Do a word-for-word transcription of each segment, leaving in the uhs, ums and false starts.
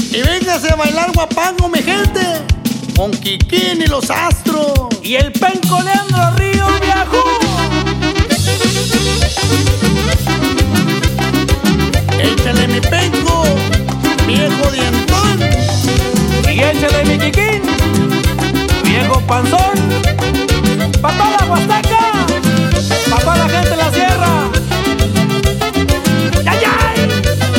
Y véngase a bailar guapango, mi gente, con Kikín y los Astros. Y el penco Leandro Ríos, viejo. Échale mi penco, viejo dientón. Y échale mi Kikín, viejo panzón. Pa' toda la Huasteca, pa' toda la gente de la sierra. ¡Yay, yay!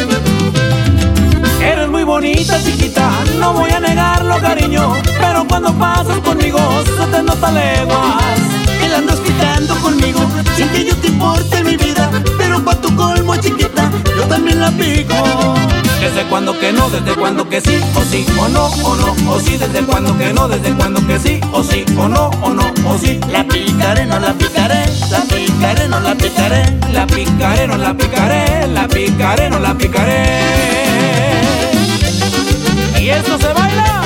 Eres muy bonita, chiquita, no voy a negarlo, cariño, pero cuando pasas conmigo se te nota leguas. Que la andas picando conmigo, sin que yo te importe mi vida, pero pa' tu colmo, chiquita, yo también la pico. Desde cuando que no, desde cuando que sí, o sí, o no, o no, o sí, desde cuando que no, desde cuando que sí, o sí, o no, o no, o sí. La picaré, no la picaré, la picaré, no la picaré, la picaré, no la picaré, la picaré, no la picaré. Y esto se baila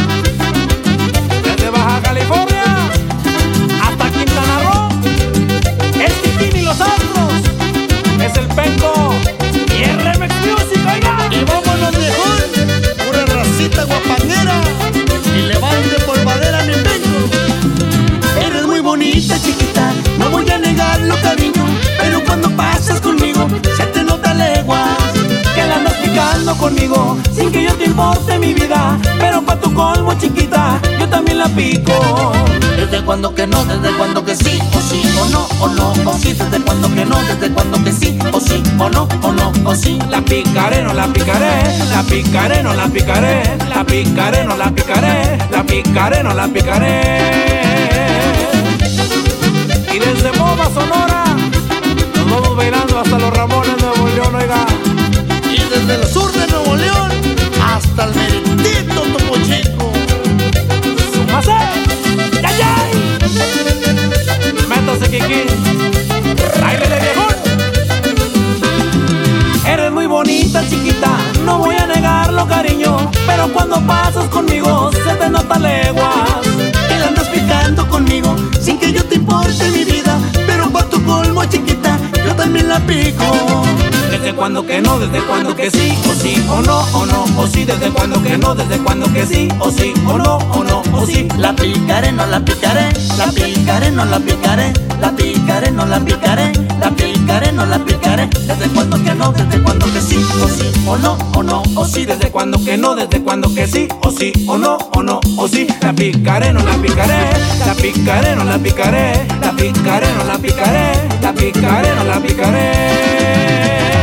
desde Baja California hasta Quintana Roo. Es Kikín y los Astros, es el penco y el Remix Music, oiga. Y vámonos mejor, pura racita guapanguera, y levante polvadera mi penco. Eres muy bonita, chiquita, no voy a negarlo, cariño, pero cuando pasas conmigo se te nota leguas. Que la andas picando conmigo, sin que yo te importe mi vida, pero pa' tu colmo, chiquita, yo también la pico. Desde cuando que no, desde cuando que sí, o sí, o no, o no, o sí. Desde cuando que no, desde cuando que sí, o sí, o no, o no, o sí. La picaré, no la picaré, la picaré, no la picaré, la picaré, no la picaré, la picaré, no la picaré. Y desde Boba, Sonora, nos vamos bailando hasta los Ramones de Nuevo León, oiga. Y desde el sur de Nuevo León hasta el meritito Topo Chico. ¡Súmase! ¡Yay, yay! Métase, Kikín, ¡báilele, viejón! Eres muy bonita, chiquita, no voy a negarlo, cariño, pero cuando pasas conmigo se te nota leguas. Que la andas picando conmigo, sin que yo te importe mi vida, pero pa' tu colmo, chiquita, yo también la pico. Desde cuando que no, desde cuando que sí, o sí, o no, o no, o sí. Desde cuando que no, desde cuando que sí, o sí, o no, o no, o sí. La picaré, no la picaré, la picaré, no la picaré, la picaré, no la picaré, la picaré, no la picaré. Desde cuando que no, desde cuando que sí, o sí, o no, o no, o sí. Desde cuando que no, desde cuando que sí, o sí, o no, o no, o sí. La picaré, no la picaré, la picaré, no la picaré, la picaré, no la picaré, la picaré, no la picaré.